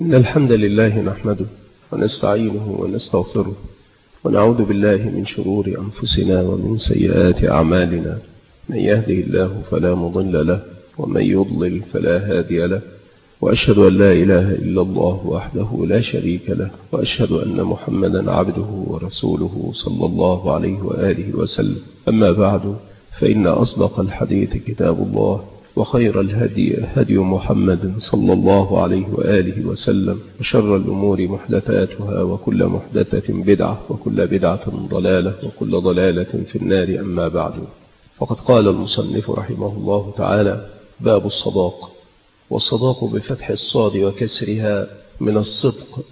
إن الحمد لله نحمده ونستعينه ونستغفره ونعوذ بالله من شرور أنفسنا ومن سيئات أعمالنا. من يهده الله فلا مضل له ومن يضلل فلا هادي له، وأشهد أن لا إله إلا الله وحده لا شريك له، وأشهد أن محمدا عبده ورسوله صلى الله عليه وآله وسلم. أما بعد، فإن أصدق الحديث كتاب الله، وخير الهدي هدي محمد صلى الله عليه وآله وسلم، وشر الأمور محدثاتها، وكل محدثة بدعة، وكل بدعة ضلالة، وكل ضلالة في النار. أما بعد، فقد قال المصنف رحمه الله تعالى: باب الصداق. والصداق بفتح الصاد وكسرها من الصدق،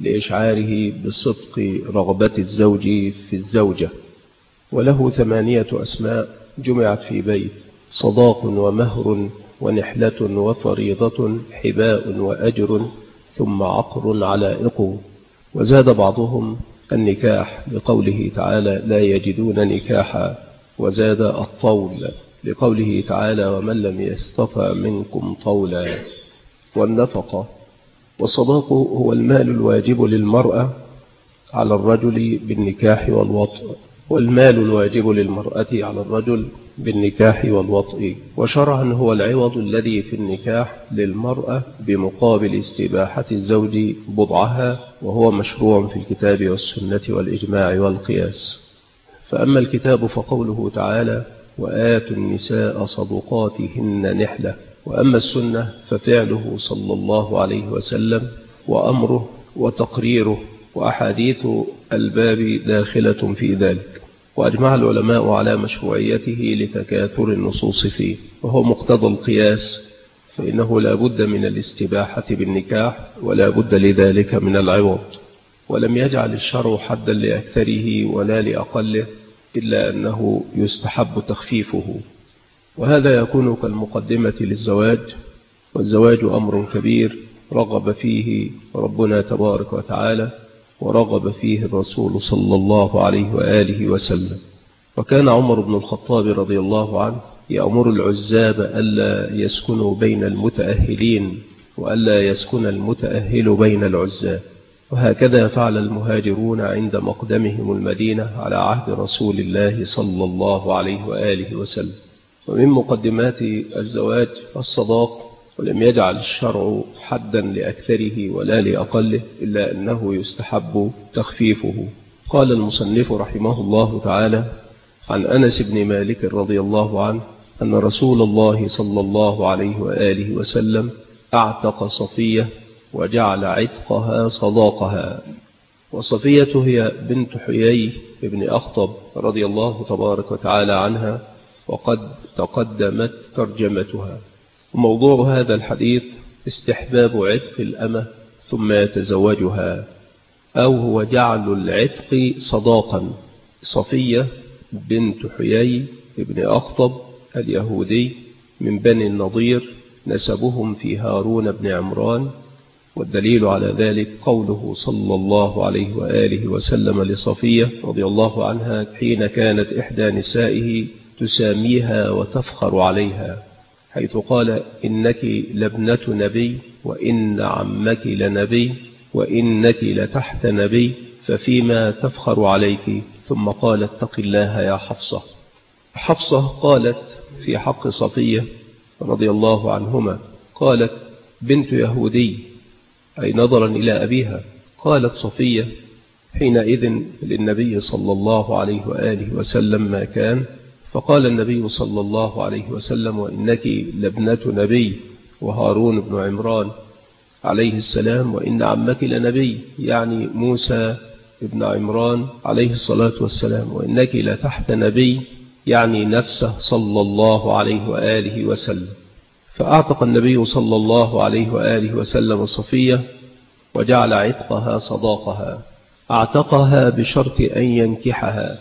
لإشعاره بصدق رغبة الزوج في الزوجة. وله 8 أسماء جمعت في بيت: صداق ومهر ونحلة وفريضة، حباء وأجر، ثم عقر علائق. وزاد بعضهم النكاح لقوله تعالى: لا يجدون نكاحا. وزاد الطول لقوله تعالى: ومن لم يستطع منكم طولا. والنفقة. والصداق هو المال الواجب للمرأة على الرجل بالنكاح والوطء، والمال الواجب للمرأة على الرجل بالنكاح والوطء. وشرعا هو العوض الذي في النكاح للمرأة بمقابل استباحة الزوج بضعها، وهو مشروع في الكتاب والسنة والإجماع والقياس. فأما الكتاب فقوله تعالى: وآتوا النساء صدقاتهن نحلة. وأما السنة ففعله صلى الله عليه وسلم، وأمره وتقريره، وأحاديث الباب داخلة في ذلك. وأجمع العلماء على مشروعيته لتكاثر النصوص فيه، وهو مقتضى القياس، فإنه لا بد من الاستباحة بالنكاح، ولا بد لذلك من العوض. ولم يجعل الشرع حدا لأكثره ولا لأقله، إلا أنه يستحب تخفيفه. وهذا يكون كالمقدمة للزواج، والزواج أمر كبير رغب فيه ربنا تبارك وتعالى، ورغب فيه الرسول صلى الله عليه وآله وسلم. وكان عمر بن الخطاب رضي الله عنه يأمر العزاب ألا يسكنوا بين المتأهلين، وألا يسكن المتأهل بين العزاب. وهكذا فعل المهاجرون عند مقدمهم المدينة على عهد رسول الله صلى الله عليه وآله وسلم. ومن مقدمات الزواج الصداق، ولم يجعل الشرع حدا لأكثره ولا لأقله، إلا أنه يستحب تخفيفه. قال المصنف رحمه الله تعالى: عن أنس بن مالك رضي الله عنه أن رسول الله صلى الله عليه وآله وسلم أعتق صفية، وجعل عتقها صداقها. وصفية هي بنت حيي بن أخطب رضي الله تبارك وتعالى عنها، وقد تقدمت ترجمتها. وموضوع هذا الحديث استحباب عتق الأمة ثم يتزوجها، أو هو جعل العتق صداقا. صفية بنت حيي بن أخطب اليهودي من بني النضير، نسبهم في هارون بن عمران. والدليل على ذلك قوله صلى الله عليه وآله وسلم لصفية رضي الله عنها حين كانت إحدى نسائه تساميها وتفخر عليها، حيث قال: إنك لابنة نبي، وإن عمك لنبي، وإنك لتحت نبي، ففيما تفخر عليك؟ ثم قال: اتق الله يا حفصة. حفصة قالت في حق صفية رضي الله عنهما، قالت: بنت يهودي، أي نظرا إلى أبيها. قالت صفية حينئذ للنبي صلى الله عليه وآله وسلم ما كان، فقال النبي صلى الله عليه وسلم: وإنك لابنة نبي، وهارون بن عمران عليه السلام، وإن عمك لنبي، يعني موسى ابن عمران عليه الصلاة والسلام، وإنك لتحت نبي، يعني نفسه صلى الله عليه وآله وسلم. فأعتق النبي صلى الله عليه وآله وسلم صفية، وجعل عتقها صداقها. أعتقها بشرط أن ينكحها،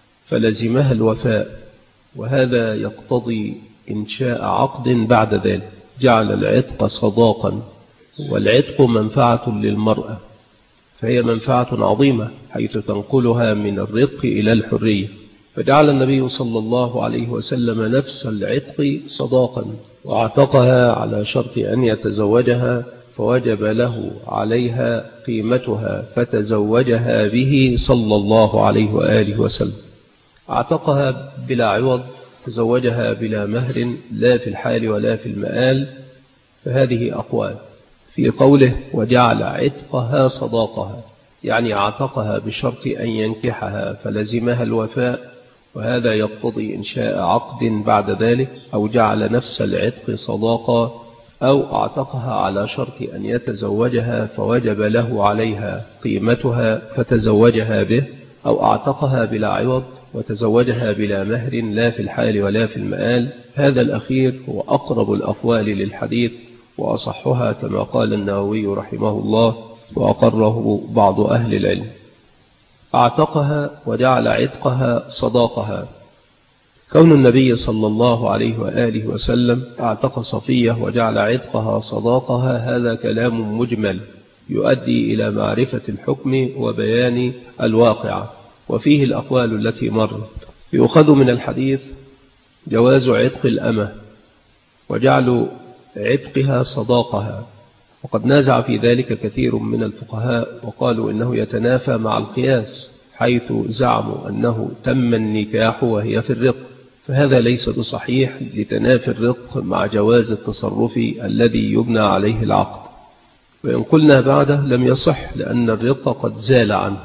فلزمها الوفاء، وهذا يقتضي إنشاء عقد بعد ذلك. جعل العتق صداقا، والعتق منفعة للمرأة، فهي منفعة عظيمة حيث تنقلها من الرق إلى الحرية. فجعل النبي صلى الله عليه وسلم نفس العتق صداقا، واعتقها على شرط أن يتزوجها فوجب له عليها قيمتها فتزوجها به صلى الله عليه وآله وسلم. اعتقها بلا عوض، تزوجها بلا مهر، لا في الحال ولا في المآل. فهذه أقوال. في قوله وجعل عتقها صداقها، يعني اعتقها بشرط أن ينكحها فلزمها الوفاء، وهذا يقتضي إنشاء عقد بعد ذلك، أو جعل نفس العتق صداقا، أو اعتقها على شرط أن يتزوجها فوجب له عليها قيمتها فتزوجها به، أو اعتقها بلا عوض وتزوجها بلا مهر، لا في الحال ولا في المآل. هذا الأخير هو أقرب الأقوال للحديث وأصحها كما قال النووي رحمه الله، وأقره بعض أهل العلم. اعتقها وجعل عتقها صداقها. كون النبي صلى الله عليه وآله وسلم اعتق صفية وجعل عتقها صداقها هذا كلام مجمل يؤدي إلى معرفة الحكم وبيان الواقع، وفيه الأقوال التي مرت. يؤخذ من الحديث جواز عتق الأمة وجعل عتقها صداقها، وقد نازع في ذلك كثير من الفقهاء وقالوا إنه يتنافى مع القياس، حيث زعموا أنه تم النكاح وهي في الرق، فهذا ليس بصحيح لتنافي الرق مع جواز التصرف الذي يبنى عليه العقد. وإن قلنا بعده لم يصح، لأن الرق قد زال عنه.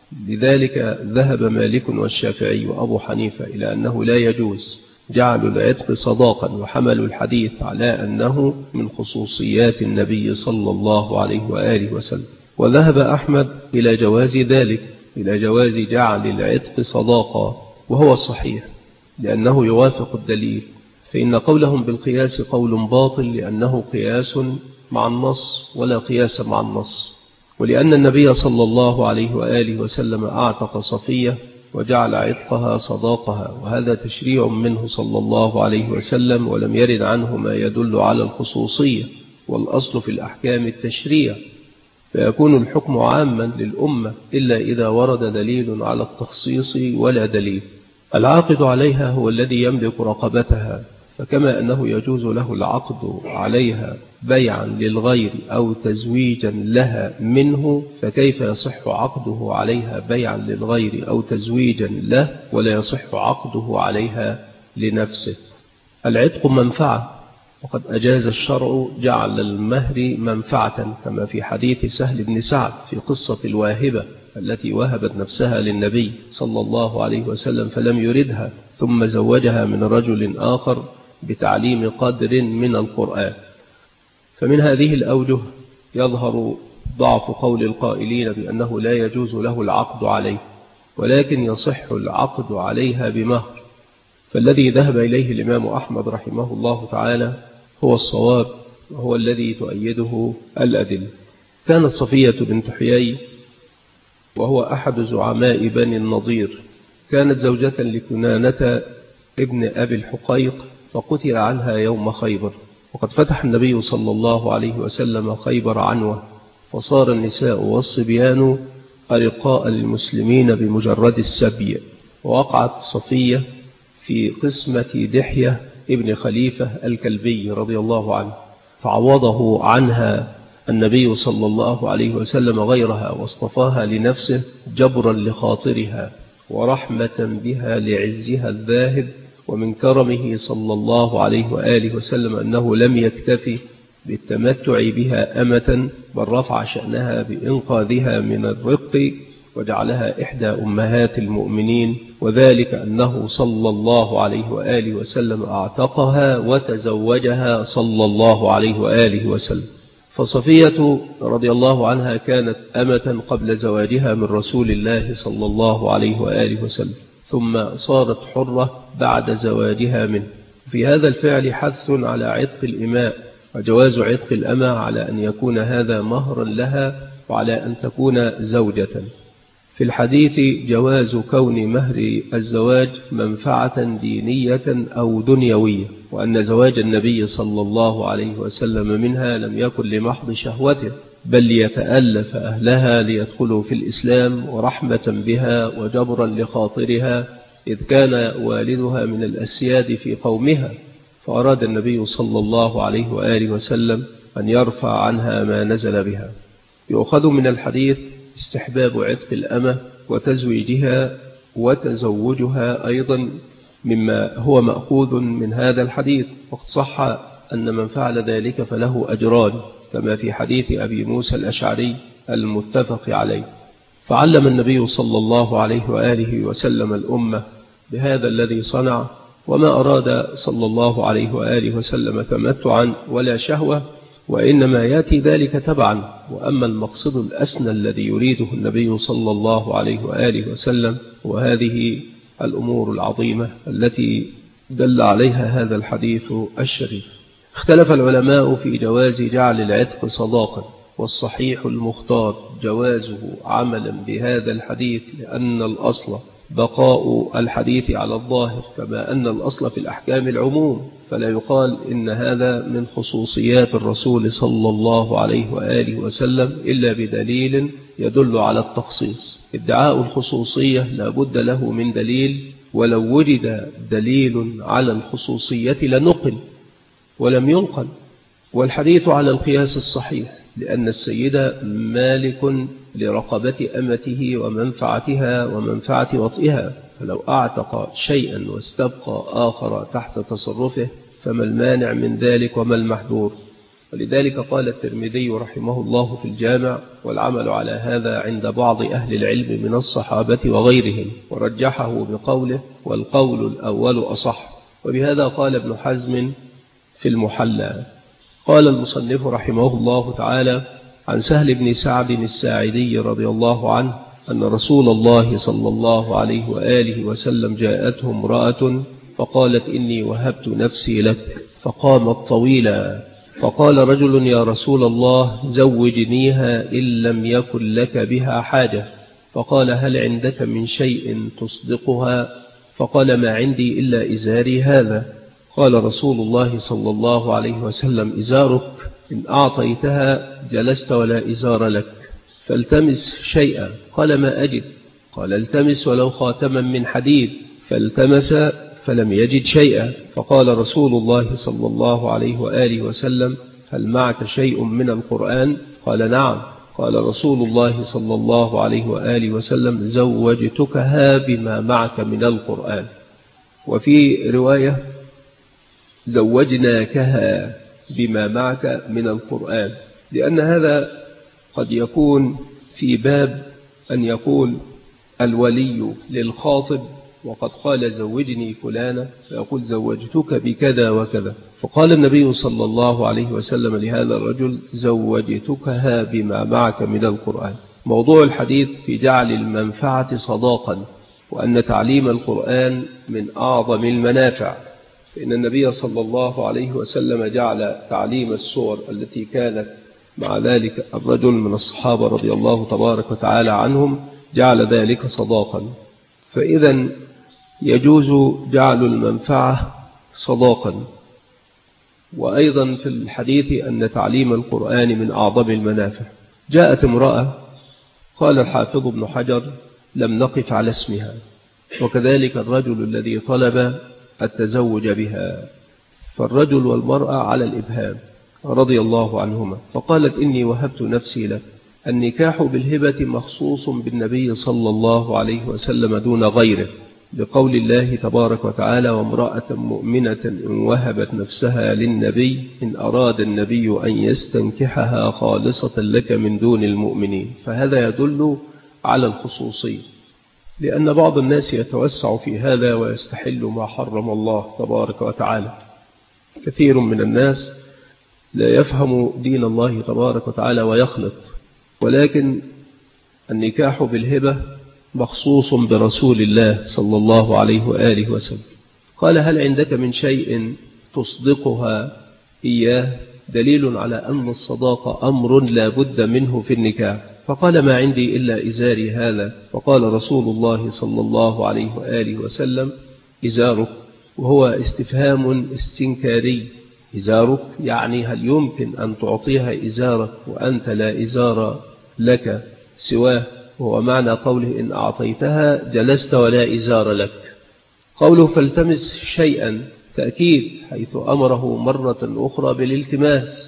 لذلك ذهب مالك والشافعي وأبو حنيفة إلى أنه لا يجوز جعلوا العتق صداقا، وحملوا الحديث على أنه من خصوصيات النبي صلى الله عليه وآله وسلم. وذهب أحمد إلى جواز ذلك، إلى جواز جعل العتق صداقا، وهو الصحيح لأنه يوافق الدليل. فإن قولهم بالقياس قول باطل، لأنه قياس مع النص ولا قياس مع النص. ولأن النبي صلى الله عليه وآله وسلم أعتق صفية وجعل عتقها صداقها، وهذا تشريع منه صلى الله عليه وسلم، ولم يرد عنه ما يدل على الخصوصية، والأصل في الأحكام التشريع، فيكون الحكم عاما للأمة إلا إذا ورد دليل على التخصيص ولا دليل. العاقد عليها هو الذي يملك رقبتها، فكما أنه يجوز له العقد عليها بيعا للغير أو تزويجا لها منه، فكيف يصح عقده عليها بيعا للغير أو تزويجا له ولا يصح عقده عليها لنفسه؟ العتق منفعة، وقد أجاز الشرع جعل المهر منفعة، كما في حديث سهل بن سعد في قصة الواهبة التي وهبت نفسها للنبي صلى الله عليه وسلم فلم يردها، ثم زوجها من رجل آخر بتعليم قدر من القرآن. فمن هذه الأوجه يظهر ضعف قول القائلين بأنه لا يجوز له العقد عليه، ولكن يصح العقد عليها بمهر. فالذي ذهب إليه الإمام أحمد رحمه الله تعالى هو الصواب، وهو الذي تؤيده الأدلة. كانت صفية بنت حيي وهو أحد زعماء بني النضير، كانت زوجة لكنانة ابن أبي الحقيق، فقتل عنها يوم خيبر، وقد فتح النبي صلى الله عليه وسلم خيبر عنوة، فصار النساء والصبيان أرقاء للمسلمين بمجرد السبي. ووقعت صفية في قسمة دحية ابن خليفة الكلبي رضي الله عنه، فعوضه عنها النبي صلى الله عليه وسلم غيرها، واصطفاها لنفسه جبرا لخاطرها ورحمة بها لعزها الذاهب. ومن كرمه صلى الله عليه وآله وسلم أنه لم يكتفي بالتمتع بها أمة، بل رفع شأنها بإنقاذها من الرق وجعلها إحدى أمهات المؤمنين، وذلك أنه صلى الله عليه وآله وسلم أعتقها وتزوجها صلى الله عليه وآله وسلم. فصفية رضي الله عنها كانت أمة قبل زواجها من رسول الله صلى الله عليه وآله وسلم، ثم صارت حرة بعد زواجها منه. في هذا الفعل حث على عتق الإماء، وجواز عتق الأمة على أن يكون هذا مهرا لها، وعلى أن تكون زوجة. في الحديث جواز كون مهر الزواج منفعة دينية أو دنيوية، وأن زواج النبي صلى الله عليه وسلم منها لم يكن لمحض شهوته، بل ليتألف أهلها ليدخلوا في الإسلام، ورحمة بها وجبرا لخاطرها، إذ كان والدها من الأسياد في قومها، فأراد النبي صلى الله عليه وآله وسلم أن يرفع عنها ما نزل بها. يؤخذ من الحديث استحباب عتق الأمة وتزويجها وتزوجها أيضا مما هو مأخوذ من هذا الحديث، وقد صح أن من فعل ذلك فله أجران كما في حديث أبي موسى الأشعري المتفق عليه. فعلم النبي صلى الله عليه وآله وسلم الأمة بهذا الذي صنع، وما أراد صلى الله عليه وآله وسلم تمتعا ولا شهوة، وإنما يأتي ذلك تبعا. وأما المقصد الأسنى الذي يريده النبي صلى الله عليه وآله وسلم وهذه الأمور العظيمة التي دل عليها هذا الحديث الشريف. اختلف العلماء في جواز جعل العتق صداقا، والصحيح المختار جوازه عملا بهذا الحديث، لأن الأصل بقاء الحديث على الظاهر، كما أن الأصل في الأحكام العموم، فلا يقال إن هذا من خصوصيات الرسول صلى الله عليه وآله وسلم إلا بدليل يدل على التخصيص. ادعاء الخصوصية لا بد له من دليل، ولو وجد دليل على الخصوصية لنقل ولم ينقل. والحديث على القياس الصحيح، لأن السيد مالك لرقبة أمته ومنفعتها ومنفعة وطئها، فلو أعتق شيئا واستبقى آخر تحت تصرفه فما المانع من ذلك وما المحذور؟ ولذلك قال الترمذي رحمه الله في الجامع: والعمل على هذا عند بعض أهل العلم من الصحابة وغيرهم، ورجحه بقوله: والقول الأول أصح. وبهذا قال ابن حزم في المحلى. قال المصنف رحمه الله تعالى عن سهل بن سعد الساعدي رضي الله عنه أن رسول الله صلى الله عليه وآله وسلم جاءته امرأة فقالت: إني وهبت نفسي لك. فقامت طويلا، فقال رجل: يا رسول الله زوجنيها إن لم يكن لك بها حاجة. فقال: هل عندك من شيء تصدقها؟ فقال: ما عندي إلا إزاري هذا. قال رسول الله صلى الله عليه وسلم: إزارك إن أعطيتها جلست ولا إزار لك، فالتمس شيئا. قال: ما أجد. قال: التمس ولو خاتما من حديد. فالتمس فلم يجد شيئا. فقال رسول الله صلى الله عليه وآله وسلم: هل معك شيء من القرآن؟ قال: نعم. قال رسول الله صلى الله عليه وآله وسلم: زوجتكها بما معك من القرآن. وفي رواية: زوجناكها بما معك من القرآن، لأن هذا قد يكون في باب أن يقول الولي للخاطب وقد قال زوجني فلانة، فيقول زوجتك بكذا وكذا. فقال النبي صلى الله عليه وسلم لهذا الرجل: زوجتكها بما معك من القرآن. موضوع الحديث في جعل المنفعة صداقا، وأن تعليم القرآن من أعظم المنافع، فإن النبي صلى الله عليه وسلم جعل تعليم السور التي كانت مع ذلك الرجل من الصحابة رضي الله تبارك وتعالى عنهم، جعل ذلك صداقا. فإذا يجوز جعل المنفعة صداقا. وأيضا في الحديث أن تعليم القرآن من أعظم المنافع. جاءت امرأة، قال الحافظ ابن حجر: لم نقف على اسمها، وكذلك الرجل الذي طلب التزوج بها، فالرجل والمرأة على الإبهام رضي الله عنهما. فقالت: إني وهبت نفسي لك. النكاح بالهبة مخصوص بالنبي صلى الله عليه وسلم دون غيره، بقول الله تبارك وتعالى: وامرأة مؤمنة إن وهبت نفسها للنبي إن أراد النبي أن يستنكحها خالصة لك من دون المؤمنين. فهذا يدل على الخصوصية، لأن بعض الناس يتوسع في هذا ويستحل ما حرم الله تبارك وتعالى. كثير من الناس لا يفهم دين الله تبارك وتعالى ويخلط، ولكن النكاح بالهبة مخصوص برسول الله صلى الله عليه وآله وسلم. قال: هل عندك من شيء تصدقها إياه؟ دليل على أن الصداقة أمر لا بد منه في النكاح. فقال: ما عندي إلا إزاري هذا. فقال رسول الله صلى الله عليه وآله وسلم: إزارك، وهو استفهام استنكاري. إزارك يعني هل يمكن أن تعطيها إزارك وأنت لا إزار لك سواه، وهو معنى قوله: إن أعطيتها جلست ولا إزار لك. قوله: فالتمس شيئا تأكيد، حيث أمره مرة أخرى بالالتماس،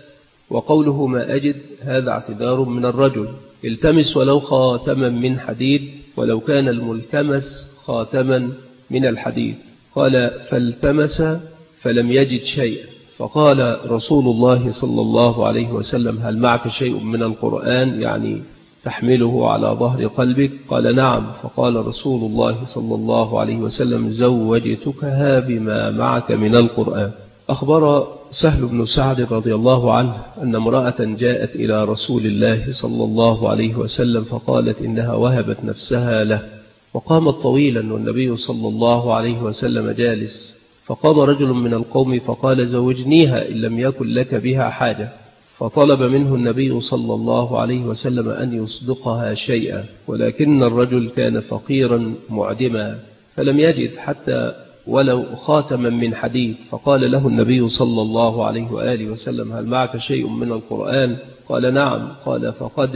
وقوله ما أجد هذا اعتذار من الرجل. التمس ولو خاتما من حديد، ولو كان الملتمس خاتما من الحديد. قال فالتمس فلم يجد شيئا، فقال رسول الله صلى الله عليه وسلم هل معك شيء من القرآن، يعني تحمله على ظهر قلبك؟ قال نعم. فقال رسول الله صلى الله عليه وسلم زوجتكها بما معك من القرآن. أخبر سهل بن سعد رضي الله عنه أن امرأة جاءت إلى رسول الله صلى الله عليه وسلم فقالت إنها وهبت نفسها له، وقامت طويلا والنبي صلى الله عليه وسلم جالس، فقام رجل من القوم فقال زوجنيها إن لم يكن لك بها حاجة، فطلب منه النبي صلى الله عليه وسلم أن يصدقها شيئا، ولكن الرجل كان فقيرا معدما فلم يجد حتى ولو خاتما من حديد، فقال له النبي صلى الله عليه وآله وسلم هل معك شيء من القرآن؟ قال نعم. قال فقد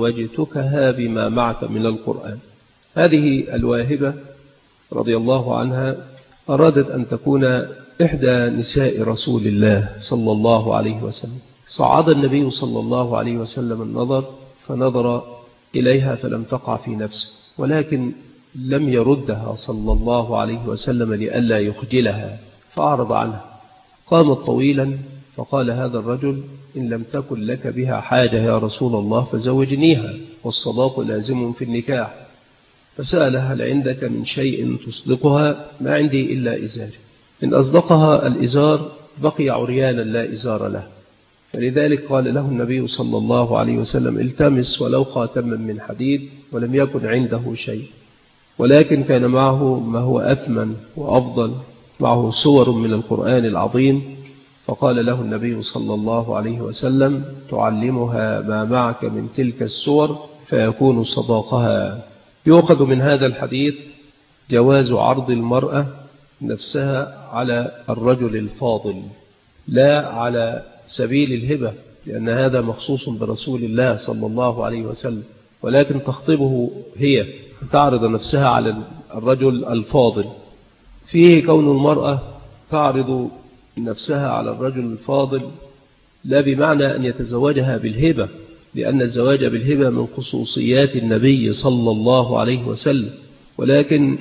زوجتكها بما معك من القرآن. هذه الواهبة رضي الله عنها أرادت أن تكون إحدى نساء رسول الله صلى الله عليه وسلم. صعد النبي صلى الله عليه وسلم النظر فنظر إليها فلم تقع في نفسه، ولكن لم يردها صلى الله عليه وسلم لئلا يخجلها فأعرض عنها. قامت طويلا فقال هذا الرجل إن لم تكن لك بها حاجة يا رسول الله فزوجنيها، والصداق لازم في النكاح. فسألها هل عندك من شيء تصدقها؟ ما عندي إلا إزار، إن أصدقها الإزار بقي عريانا لا إزار له. فلذلك قال له النبي صلى الله عليه وسلم التمس ولو خاتما من حديد، ولم يكن عنده شيء، ولكن كان معه ما هو أثمن وأفضل، معه صور من القرآن العظيم. فقال له النبي صلى الله عليه وسلم تعلمها ما معك من تلك الصور فيكون صداقها. يؤخذ من هذا الحديث جواز عرض المرأة نفسها على الرجل الفاضل، لا على سبيل الهبة، لأن هذا مخصوص برسول الله صلى الله عليه وسلم، ولكن تخطبه هي تعرض نفسها على الرجل الفاضل. فيه كون المرأة تعرض نفسها على الرجل الفاضل لا بمعنى أن يتزوجها بالهبة، لأن الزواج بالهبة من خصوصيات النبي صلى الله عليه وسلم، ولكن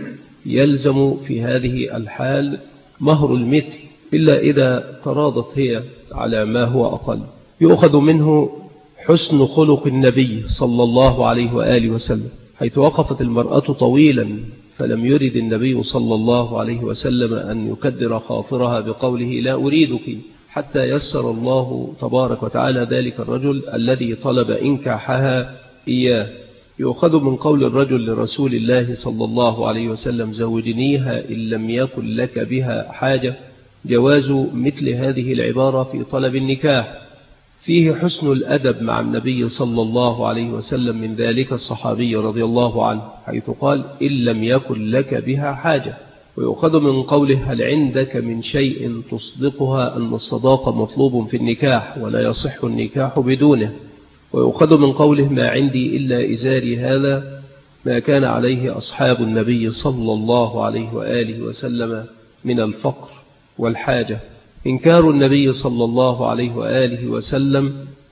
يلزم في هذه الحال مهر المثل إلا إذا تراضت هي على ما هو أقل. يؤخذ منه حسن خلق النبي صلى الله عليه وآله وسلم، حيث وقفت المرأة طويلا فلم يرد النبي صلى الله عليه وسلم أن يكدر خاطرها بقوله لا أريدك، حتى يسر الله تبارك وتعالى ذلك الرجل الذي طلب إنكاحها إياه. يؤخذ من قول الرجل لرسول الله صلى الله عليه وسلم زوجنيها إن لم يكن لك بها حاجة جواز مثل هذه العبارة في طلب النكاح. فيه حسن الأدب مع النبي صلى الله عليه وسلم من ذلك الصحابي رضي الله عنه، حيث قال إن لم يكن لك بها حاجة. ويؤخذ من قوله هل عندك من شيء تصدقها أن الصداق مطلوب في النكاح ولا يصح النكاح بدونه. ويؤخذ من قوله ما عندي إلا إزاري هذا ما كان عليه أصحاب النبي صلى الله عليه وآله وسلم من الفقر والحاجة. إنكار النبي صلى الله عليه وآله وسلم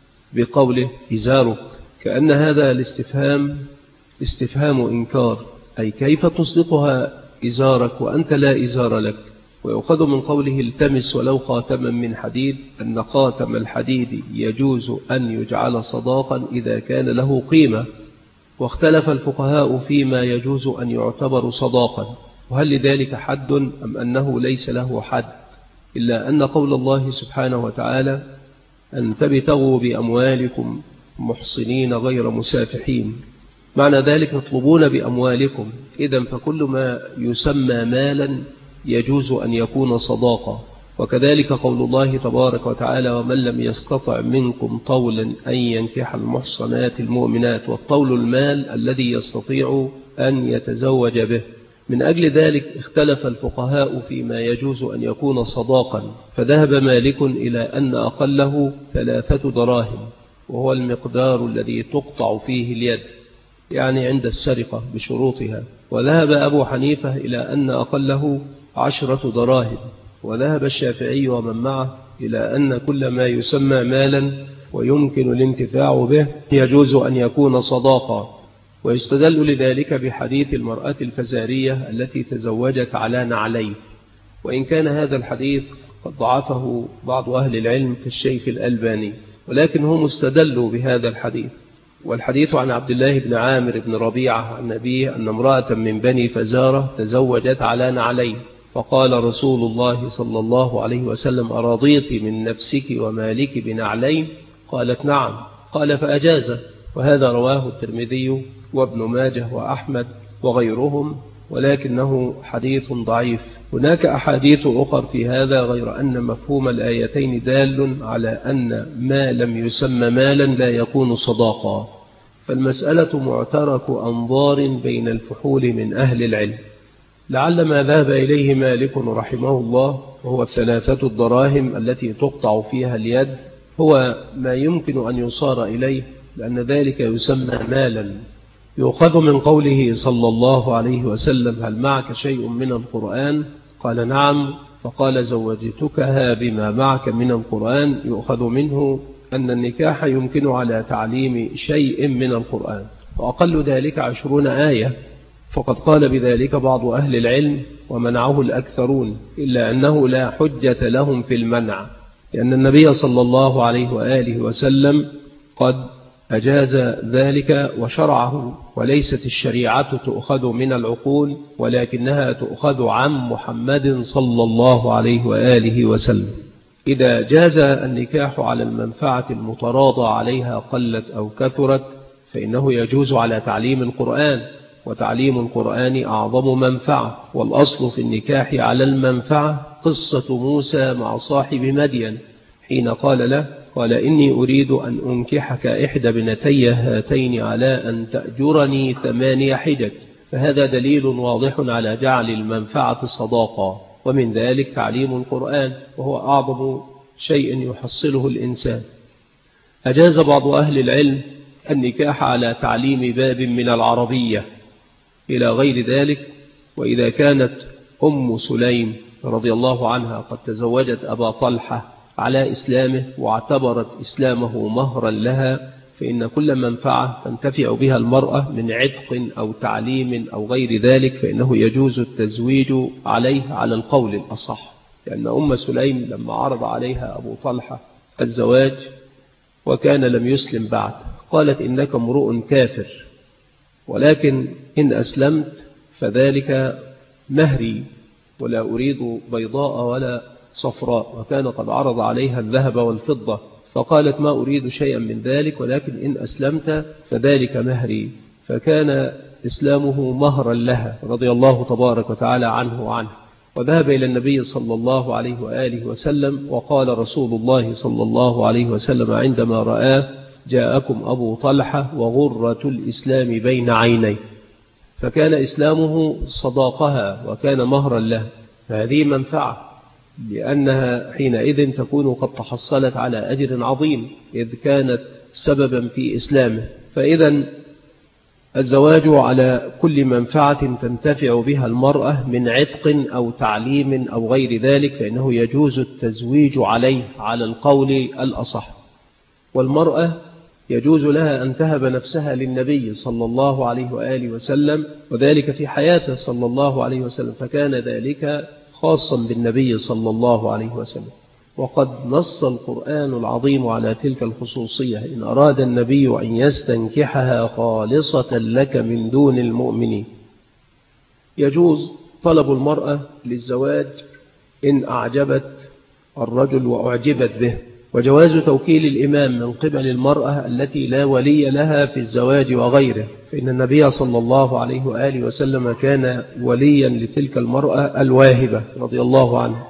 بقوله إزارك، كأن هذا الاستفهام استفهام إنكار، أي كيف تصدقها إزارك وأنت لا إزار لك. ويؤخذ من قوله التمس ولو خاتما من حديد أن خاتم الحديد يجوز أن يجعل صداقا إذا كان له قيمة، واختلف الفقهاء فيما يجوز أن يعتبر صداقا، وهل لذلك حد أم أنه ليس له حد، إلا أن قول الله سبحانه وتعالى أن تبتغوا بأموالكم محصنين غير مسافحين، معنى ذلك تطلبون بأموالكم، إذن فكل ما يسمى مالا يجوز أن يكون صداقة. وكذلك قول الله تبارك وتعالى ومن لم يستطع منكم طولا أن ينكح المحصنات المؤمنات، والطول المال الذي يستطيع أن يتزوج به. من أجل ذلك اختلف الفقهاء فيما يجوز أن يكون صداقا، فذهب مالك إلى أن أقله 3 دراهم، وهو المقدار الذي تقطع فيه اليد، يعني عند السرقة بشروطها. وذهب أبو حنيفة إلى أن أقله 10 دراهم، وذهب الشافعي ومن معه إلى أن كل ما يسمى مالا ويمكن الانتفاع به يجوز أن يكون صداقة. ويستدل لذلك بحديث المرأة الفزارية التي تزوجت على نعلين، وإن كان هذا الحديث قد ضعفه بعض أهل العلم كالشيخ الألباني، ولكن هم استدلوا بهذا الحديث. والحديث عن عبد الله بن عامر بن ربيعة عن نبيه أن امرأة من بني فزارة تزوجت على نعلين، فقال رسول الله صلى الله عليه وسلم: أرضيت من نفسك ومالك بنعلين؟ قالت: نعم. قال: فأجازه. وهذا رواه الترمذي وابن ماجه وأحمد وغيرهم، ولكنه حديث ضعيف. هناك أحاديث أخرى في هذا، غير أن مفهوم الآيتين دال على أن ما لم يسمى مالا لا يكون صداقا. فالمسألة معترك أنظار بين الفحول من أهل العلم. لعل ما ذهب إليه مالك رحمه الله وهو 3 دراهم التي تقطع فيها اليد هو ما يمكن أن يصار إليه، لأن ذلك يسمى مالا. يؤخذ من قوله صلى الله عليه وسلم: هل معك شيء من القرآن؟ قال: نعم. فقال: زوجتكها بما معك من القرآن. يؤخذ منه أن النكاح يمكن على تعليم شيء من القرآن، وأقل ذلك 20 آية، فقد قال بذلك بعض أهل العلم ومنعه الأكثرون، إلا أنه لا حجة لهم في المنع، لأن النبي صلى الله عليه وآله وسلم قد أجاز ذلك وشرعه، وليست الشريعة تؤخذ من العقول، ولكنها تؤخذ عن محمد صلى الله عليه وآله وسلم. إذا جاز النكاح على المنفعة المتراضى عليها قلت أو كثرت، فإنه يجوز على تعليم القرآن، وتعليم القرآن أعظم منفعة. والأصل في النكاح على المنفعة قصة موسى مع صاحب مدين حين قال له: قال: إني أريد أن أنكحك إحدى ابنتي هاتين على أن تأجرني 8 حجج. فهذا دليل واضح على جعل المنفعة صداقة. ومن ذلك تعليم القرآن، وهو أعظم شيء يحصله الإنسان. أجاز بعض أهل العلم النكاح على تعليم باب من العربية إلى غير ذلك. وإذا كانت أم سليم رضي الله عنها قد تزوجت أبا طلحة على إسلامه واعتبرت إسلامه مهرا لها، فإن كل منفعة تنتفع بها المرأة من عتق أو تعليم أو غير ذلك فإنه يجوز التزويج عليه على القول الأصح. لأن أم سليم لما عرض عليها أبو طلحة الزواج وكان لم يسلم بعد، قالت: إنك امرؤ كافر، ولكن إن أسلمت فذلك مهري، ولا أريد بيضاء ولا صفراء. وكان قد عرض عليها الذهب والفضة، فقالت: ما أريد شيئا من ذلك، ولكن إن أسلمت فذلك مهري. فكان إسلامه مهرا لها رضي الله تبارك وتعالى عنه وعنه. وذهب إلى النبي صلى الله عليه وآله وسلم، وقال رسول الله صلى الله عليه وسلم عندما رآه: جاءكم أبو طلحة وغرة الإسلام بين عينيه. فكان إسلامه صداقها وكان مهرا له. فهذه منفعة، لأنها حينئذ تكون قد تحصلت على أجر عظيم إذ كانت سببا في إسلامه. فإذا الزواج على كل منفعة تنتفع بها المرأة من عتق أو تعليم أو غير ذلك فإنه يجوز التزويج عليه على القول الأصح. والمرأة يجوز لها أن تهب نفسها للنبي صلى الله عليه وآله وسلم، وذلك في حياته صلى الله عليه وسلم، فكان ذلك خاصا بالنبي صلى الله عليه وسلم. وقد نص القرآن العظيم على تلك الخصوصية: إن أراد النبي أن يستنكحها خالصة لك من دون المؤمنين. يجوز طلب المرأة للزواج إن أعجبت الرجل وأعجبت به، وجواز توكيل الإمام من قبل المرأة التي لا ولي لها في الزواج وغيره، فإن النبي صلى الله عليه وآله وسلم كان وليا لتلك المرأة الواهبة رضي الله عنها.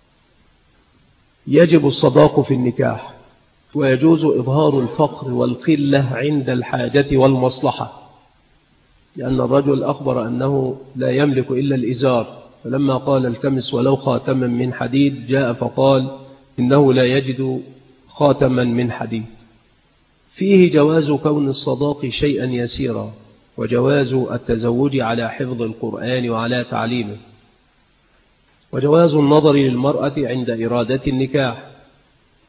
يجب الصداق في النكاح، ويجوز إظهار الفقر والقلة عند الحاجة والمصلحة، لأن الرجل أخبر أنه لا يملك إلا الإزار، فلما قال: التمس ولو خاتما من حديد، جاء فقال: إنه لا يجد خاتما من حديد. فيه جواز كون الصداق شيئا يسيرا، وجواز التزوج على حفظ القرآن وعلى تعليمه، وجواز النظر للمرأة عند إرادة النكاح،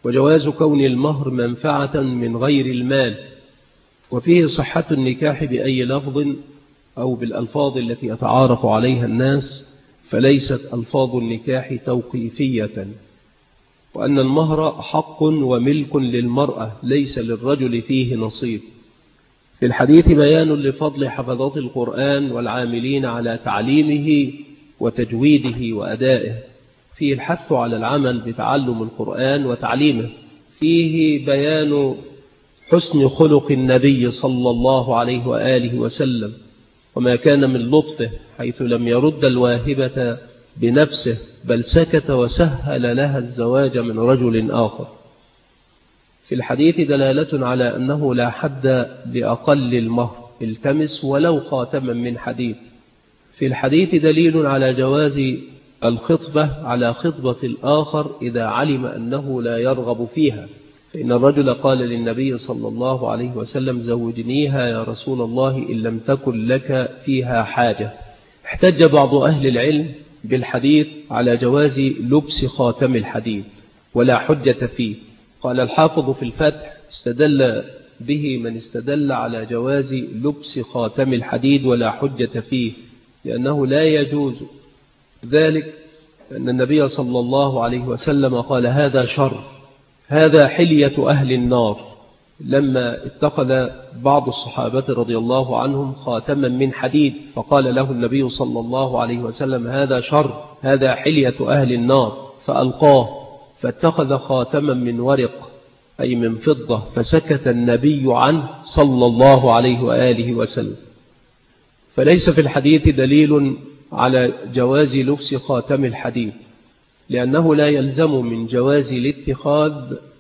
وجواز كون المهر منفعة من غير المال، وفيه صحة النكاح بأي لفظ أو بالألفاظ التي يتعارف عليها الناس، فليست ألفاظ النكاح توقيفية، وأن المهر حق وملك للمرأة ليس للرجل فيه نصيب. في الحديث بيان لفضل حفظات القرآن والعاملين على تعليمه وتجويده وأدائه، فيه الحث على العمل بتعلم القرآن وتعليمه، فيه بيان حسن خلق النبي صلى الله عليه وآله وسلم وما كان من لطفه، حيث لم يرد الواهبة بنفسه بل سكت وسهل لها الزواج من رجل آخر. في الحديث دلالة على أنه لا حد لأقل المهر، التمس ولو خاتما من حديد. في الحديث دليل على جواز الخطبة على خطبة الآخر إذا علم أنه لا يرغب فيها، فإن الرجل قال للنبي صلى الله عليه وسلم زوجنيها يا رسول الله إن لم تكن لك فيها حاجة. احتج بعض أهل العلم بالحديث على جواز لبس خاتم الحديد ولا حجة فيه. قال الحافظ في الفتح استدل به من استدل على جواز لبس خاتم الحديد ولا حجة فيه، لأنه لا يجوز ذلك، أن النبي صلى الله عليه وسلم قال هذا شر، هذا حلية أهل النار، لما اتخذ بعض الصحابة رضي الله عنهم خاتما من حديد فقال له النبي صلى الله عليه وسلم هذا شر، هذا حلية أهل النار، فألقاه فاتخذ خاتما من ورق أي من فضة، فسكت النبي عنه صلى الله عليه وآله وسلم. فليس في الحديث دليل على جواز لبس خاتم الحديد، لأنه لا يلزم من جواز الاتخاذ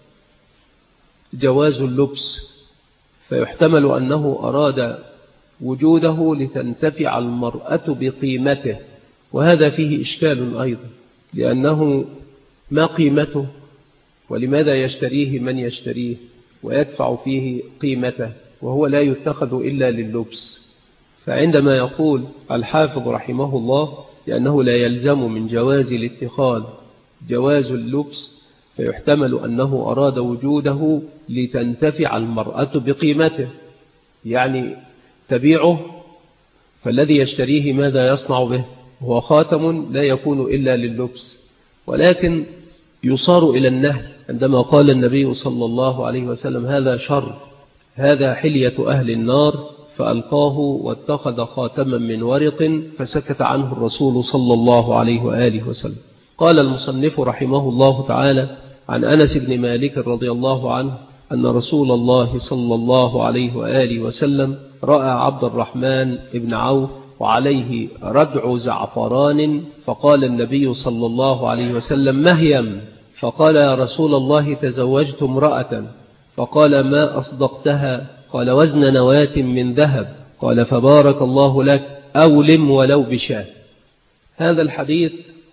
جواز اللبس، فيحتمل أنه أراد وجوده لتنتفع المرأة بقيمته، وهذا فيه إشكال أيضا، لأنه ما قيمته ولماذا يشتريه من يشتريه ويدفع فيه قيمته وهو لا يتخذ إلا لللبس. فعندما يقول الحافظ رحمه الله لأنه لا يلزم من جواز الاتخاذ جواز اللبس، فيحتمل أنه أراد وجوده لتنتفع المرأة بقيمته، يعني تبيعه، فالذي يشتريه ماذا يصنع به؟ هو خاتم لا يكون إلا لللبس. ولكن يصار إلى النهي عندما قال النبي صلى الله عليه وسلم هذا شر، هذا حلية أهل النار، فألقاه واتخذ خاتما من ورق فسكت عنه الرسول صلى الله عليه وآله وسلم. قال المصنف رحمه الله تعالى عن أنس بن مالك رضي الله عنه أن رسول الله صلى الله عليه وآله وسلم رأى عبد الرحمن بن عوف وعليه ردع زعفران، فقال النبي صلى الله عليه وسلم مهيم، فقال يا رسول الله تزوجت امرأة، فقال ما أصدقتها؟ قال وزن نواة من ذهب، قال فبارك الله لك، أولم ولو بشاة. هذا الحديث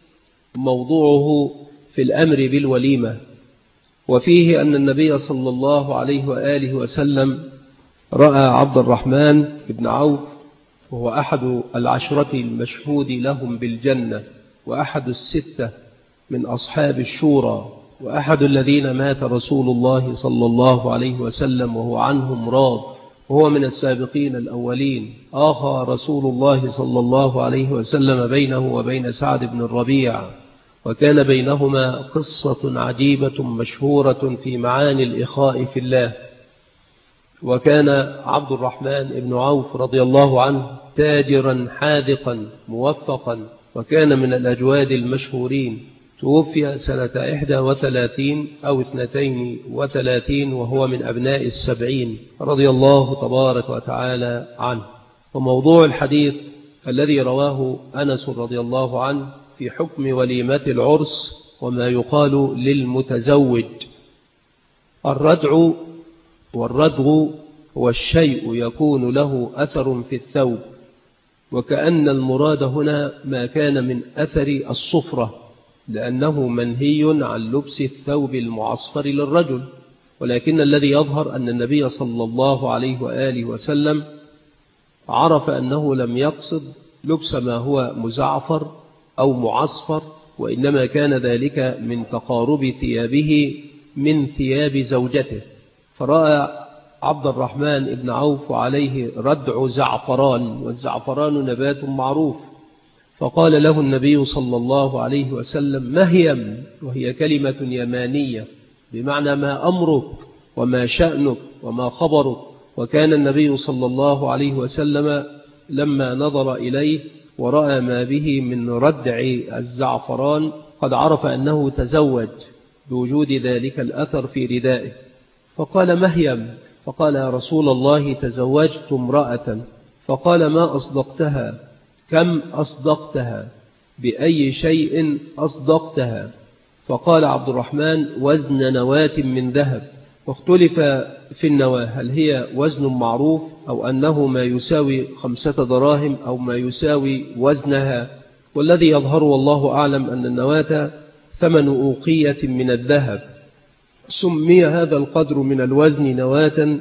موضوعه في الأمر بالوليمة، وفيه أن النبي صلى الله عليه وآله وسلم رأى عبد الرحمن بن عوف، وهو أحد العشرة المشهود لهم بالجنة، وأحد الستة من أصحاب الشورى، وأحد الذين مات رسول الله صلى الله عليه وسلم وهو عنهم راض، وهو من السابقين الأولين. آخى رسول الله صلى الله عليه وسلم بينه وبين سعد بن الربيع، وكان بينهما قصة عجيبة مشهورة في معاني الإخاء في الله. وكان عبد الرحمن بن عوف رضي الله عنه تاجرا حاذقا موفقا، وكان من الأجواد المشهورين، توفي سنة 31 أو 32 وهو من أبناء 70 رضي الله تبارك وتعالى عنه. وموضوع الحديث الذي رواه أنس رضي الله عنه في حكم وليمة العرس وما يقال للمتزوج. الردع والردغ هو الشيء يكون له أثر في الثوب، وكأن المراد هنا ما كان من أثر الصفرة، لأنه منهي عن لبس الثوب المعصفر للرجل، ولكن الذي يظهر أن النبي صلى الله عليه وآله وسلم عرف أنه لم يقصد لبس ما هو مزعفر أو معصفر، وإنما كان ذلك من تقارب ثيابه من ثياب زوجته، فرأى عبد الرحمن بن عوف عليه ردع زعفران، والزعفران نبات معروف، فقال له النبي صلى الله عليه وسلم: مهيم، وهي كلمة يمانية بمعنى ما أمرك وما شأنك وما خبرك. وكان النبي صلى الله عليه وسلم لما نظر إليه ورأى ما به من ردع الزعفران قد عرف أنه تزوج بوجود ذلك الأثر في ردائه، فقال: مهيم. فقال: يا رسول الله، تزوجت امرأة. فقال: ما أصدقتها؟ كم أصدقتها؟ بأي شيء أصدقتها؟ فقال عبد الرحمن: وزن نواة من ذهب. واختلف في النواة، هل هي وزن معروف أو أنه ما يساوي 5 دراهم أو ما يساوي وزنها، والذي يظهر والله أعلم أن النواة 8 أوقية من الذهب. سمي هذا القدر من الوزن نواة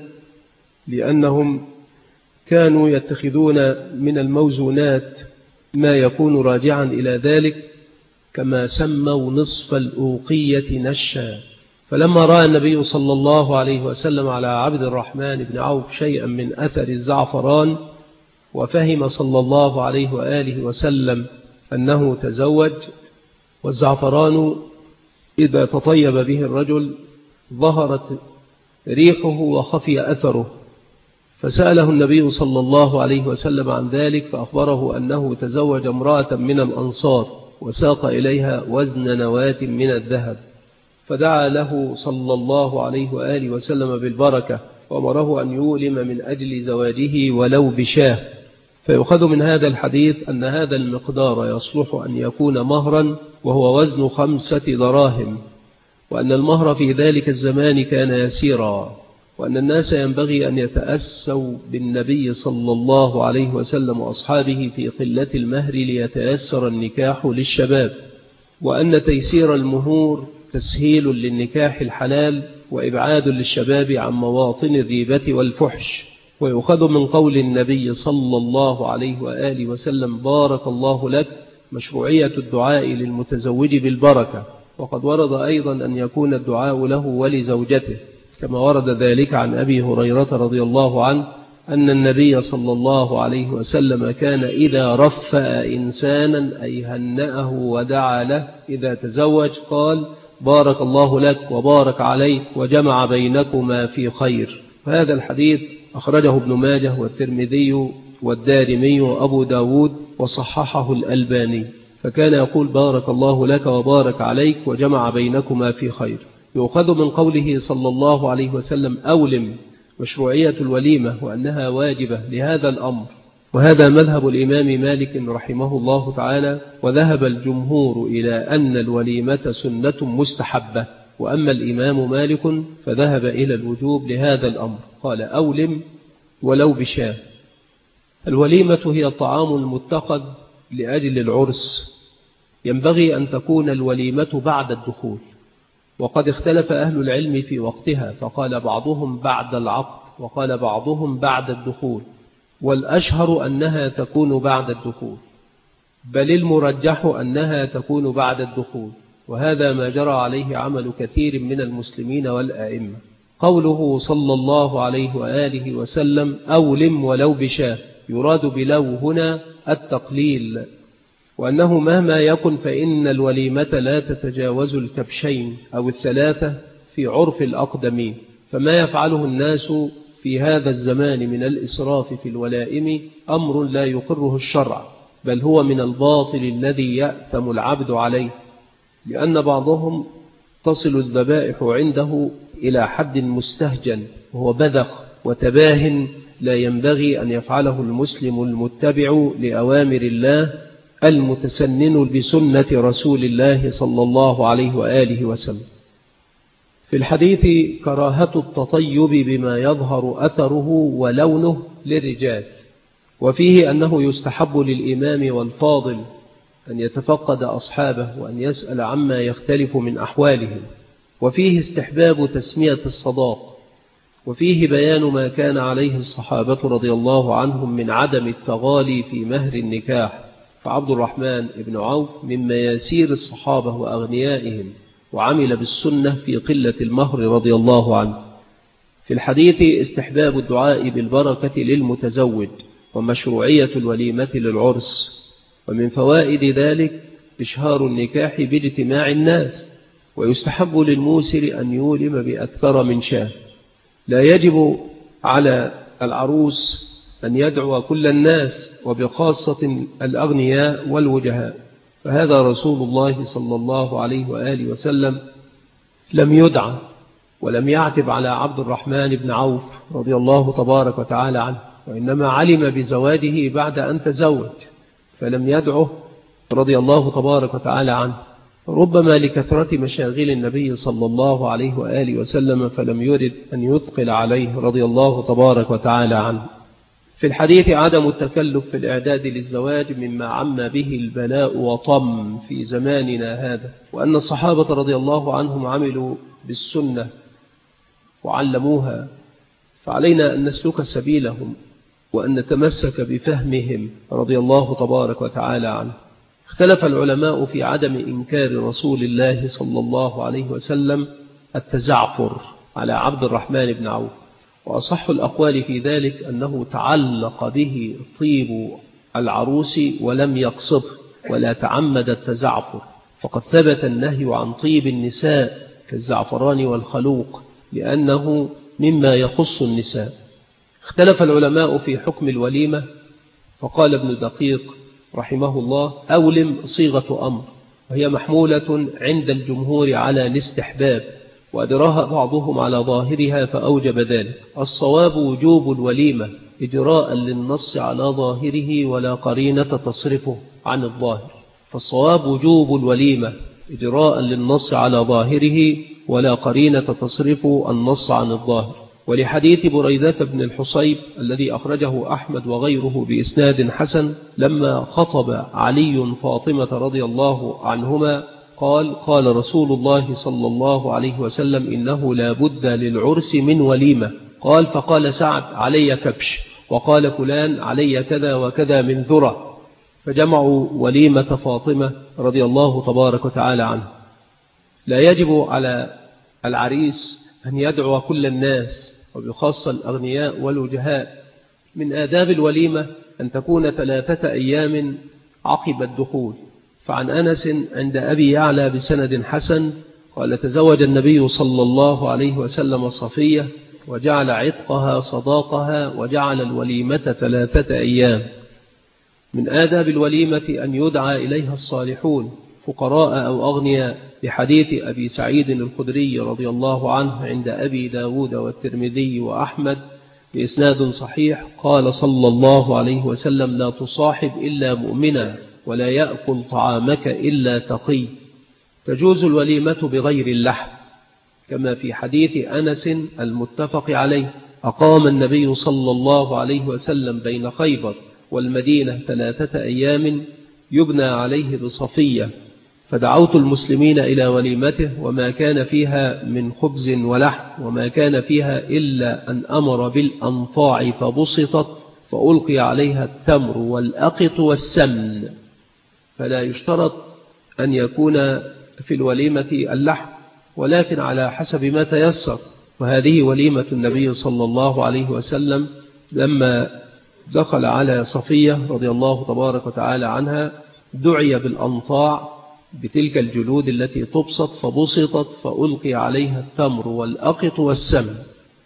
لأنهم كانوا يتخذون من الموزونات ما يكون راجعا إلى ذلك، كما سموا نصف الأوقية نشا. فلما رأى النبي صلى الله عليه وسلم على عبد الرحمن بن عوف شيئا من أثر الزعفران، وفهم صلى الله عليه وآله وسلم أنه تزوج، والزعفران إذا تطيب به الرجل ظهرت ريحه وخفي أثره، فسأله النبي صلى الله عليه وسلم عن ذلك، فأخبره أنه تزوج امرأة من الأنصار وساق إليها وزن نواة من الذهب، فدعا له صلى الله عليه وآله وسلم بالبركة، وأمره أن يؤلم من أجل زواجه ولو بشاه. فيؤخذ من هذا الحديث أن هذا المقدار يصلح أن يكون مهرا، وهو وزن 5 دراهم، وأن المهر في ذلك الزمان كان يسيرا، وأن الناس ينبغي أن يتأسوا بالنبي صلى الله عليه وسلم وأصحابه في قلة المهر ليتيسر النكاح للشباب، وأن تيسير المهور تسهيل للنكاح الحلال وإبعاد للشباب عن مواطن الريبة والفحش. ويؤخذ من قول النبي صلى الله عليه وآله وسلم: بارك الله لك، مشروعية الدعاء للمتزوج بالبركة، وقد ورد أيضا أن يكون الدعاء له ولزوجته، كما ورد ذلك عن أبي هريرة رضي الله عنه أن النبي صلى الله عليه وسلم كان إذا رفأ إنسانا أي هنأه ودعا له إذا تزوج قال: بارك الله لك وبارك عليك وجمع بينكما في خير. هذا الحديث أخرجه ابن ماجه والترمذي والدارمي وأبو داود وصححه الألباني، فكان يقول: بارك الله لك وبارك عليك وجمع بينكما في خير. يؤخذ من قوله صلى الله عليه وسلم: أولم، مشروعية الوليمة وأنها واجبة لهذا الأمر، وهذا مذهب الإمام مالك رحمه الله تعالى، وذهب الجمهور إلى أن الوليمة سنة مستحبة، وأما الإمام مالك فذهب إلى الوجوب لهذا الأمر، قال: أولم ولو بشاه. الوليمة هي الطعام المتخذ لأجل العرس، ينبغي أن تكون الوليمة بعد الدخول، وقد اختلف أهل العلم في وقتها، فقال بعضهم بعد العقد وقال بعضهم بعد الدخول، والأشهر أنها تكون بعد الدخول، بل المرجح أنها تكون بعد الدخول، وهذا ما جرى عليه عمل كثير من المسلمين والآئمة. قوله صلى الله عليه وآله وسلم: أولم ولو بشاه، يراد بلو هنا التقليل، وأنه مهما يكن فإن الوليمة لا تتجاوز الكبشين أو 3 في عرف الأقدمين، فما يفعله الناس في هذا الزمان من الإسراف في الولائم أمر لا يقره الشرع، بل هو من الباطل الذي يأثم العبد عليه، لأن بعضهم تصل الذبائح عنده إلى حد مستهجن، وهو بذخ وتباه لا ينبغي أن يفعله المسلم المتبع لأوامر الله المتسنن بسنة رسول الله صلى الله عليه وآله وسلم. في الحديث كراهة التطيب بما يظهر أثره ولونه للرجال، وفيه أنه يستحب للإمام والفاضل أن يتفقد أصحابه وأن يسأل عما يختلف من أحوالهم، وفيه استحباب تسمية الصداق، وفيه بيان ما كان عليه الصحابة رضي الله عنهم من عدم التغالي في مهر النكاح، فعبد الرحمن بن عوف من مياسير الصحابة وأغنيائهم، وعمل بالسنة في قلة المهر رضي الله عنه. في الحديث استحباب الدعاء بالبركة للمتزوج ومشروعية الوليمة للعرس. ومن فوائد ذلك إشهار النكاح باجتماع الناس، ويستحب للموسر أن يولم بأكثر من شاه. لا يجب على العروس أن يدعو كل الناس وبخاصة الأغنياء والوجهاء، فهذا رسول الله صلى الله عليه وآله وسلم لم يدعى ولم يعتب على عبد الرحمن بن عوف رضي الله تبارك وتعالى عنه، وإنما علم بزواجه بعد أن تزوج فلم يدعه رضي الله تبارك وتعالى عنه، ربما لكثرة مشاغل النبي صلى الله عليه وآله وسلم فلم يرد أن يثقل عليه رضي الله تبارك وتعالى عنه. في الحديث عدم التكلف في الإعداد للزواج مما عم به البلاء وطم في زماننا هذا، وأن الصحابة رضي الله عنهم عملوا بالسنة وعلموها، فعلينا أن نسلك سبيلهم وأن نتمسك بفهمهم رضي الله تبارك وتعالى عنه. اختلف العلماء في عدم إنكار رسول الله صلى الله عليه وسلم التزعفر على عبد الرحمن بن عوف، وأصح الأقوال في ذلك أنه تعلق به طيب العروس ولم يقصده ولا تعمد التزعفر، فقد ثبت النهي عن طيب النساء كالزعفران والخلوق لأنه مما يخص النساء. اختلف العلماء في حكم الوليمة، فقال ابن دقيق رحمه الله: أولم صيغة أمر، وهي محمولة عند الجمهور على الاستحباب، وأدراها بعضهم على ظاهرها فأوجب ذلك. الصواب وجوب الوليمة إجراء للنص على ظاهره ولا قرينة تصرفه عن الظاهر، فالصواب وجوب الوليمة إجراء للنص على ظاهره ولا قرينة تصرف النص عن الظاهر. ولحديث بريدة بن الحصيب الذي أخرجه أحمد وغيره بإسناد حسن لما خطب علي فاطمة رضي الله عنهما قال رسول الله صلى الله عليه وسلم: إنه لا بد للعرس من وليمة. فقال سعد: علي كبش، وقال فلان: علي كذا وكذا من ذرة، فجمعوا وليمة فاطمة رضي الله تبارك وتعالى عنه. لا يجب على العريس أن يدعو كل الناس وبخاصة الأغنياء والوجهاء. من آداب الوليمة أن تكون 3 أيام عقب الدخول. فعن أنس عند أبي يعلى بسند حسن قال: تزوج النبي صلى الله عليه وسلم صفية وجعل عتقها صداقها وجعل الوليمة 3 أيام. من آداب الوليمة أن يدعى إليها الصالحون فقراء أو أغنياء، لحديث أبي سعيد الخدري رضي الله عنه عند أبي داود والترمذي وأحمد بإسناد صحيح قال صلى الله عليه وسلم: لا تصاحب إلا مؤمنا ولا يأكل طعامك إلا تقي. تجوز الوليمة بغير اللحم، كما في حديث أنس المتفق عليه: أقام النبي صلى الله عليه وسلم بين خيبر والمدينة 3 أيام يبنى عليه بصفية، فدعوت المسلمين إلى وليمته، وما كان فيها من خبز ولحم، وما كان فيها إلا أن أمر بالأنطاع فبسطت فألقي عليها التمر والأقط والسمن. فلا يشترط أن يكون في الوليمة اللحم، ولكن على حسب ما تيسر. وهذه وليمة النبي صلى الله عليه وسلم لما دخل على صفية رضي الله تبارك وتعالى عنها دعي بالأنطاع بتلك الجلود التي تبسط فبسطت فألقي عليها التمر والأقط والسمن.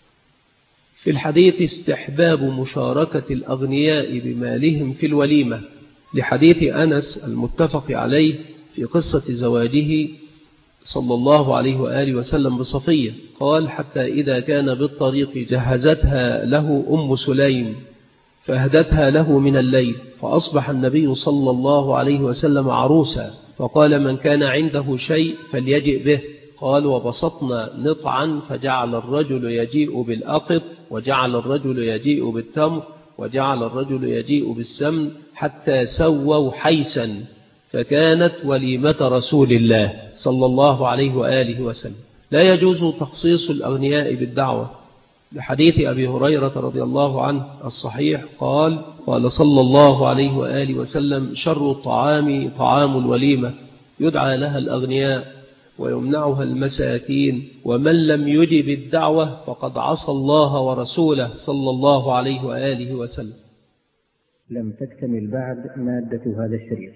في الحديث استحباب مشاركة الأغنياء بمالهم في الوليمة، لحديث أنس المتفق عليه في قصة زواجه صلى الله عليه وآله وسلم بصفية قال: حتى إذا كان بالطريق جهزتها له أم سليم فأهدتها له من الليل، فأصبح النبي صلى الله عليه وسلم عروسا، فقال: من كان عنده شيء فليجئ به. قال: وبسطنا نطعا، فجعل الرجل يجيء بالأقط، وجعل الرجل يجيء بالتمر، وجعل الرجل يجيء بالسمن، حتى سووا حيسا، فكانت وليمة رسول الله صلى الله عليه وآله وسلم. لا يجوز تخصيص الأغنياء بالدعوة، لحديث أبي هريرة رضي الله عنه الصحيح قال صلى الله عليه وآله وسلم: شر الطعام طعام الوليمة، يدعى لها الأغنياء ويمنعها المساكين، ومن لم يجب الدعوة فقد عصى الله ورسوله صلى الله عليه وآله وسلم. لم تكتمل بعد مادة هذا الشريط،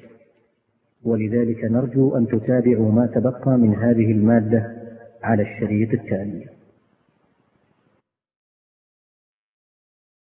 ولذلك نرجو أن تتابعوا ما تبقى من هذه المادة على الشريط التالي.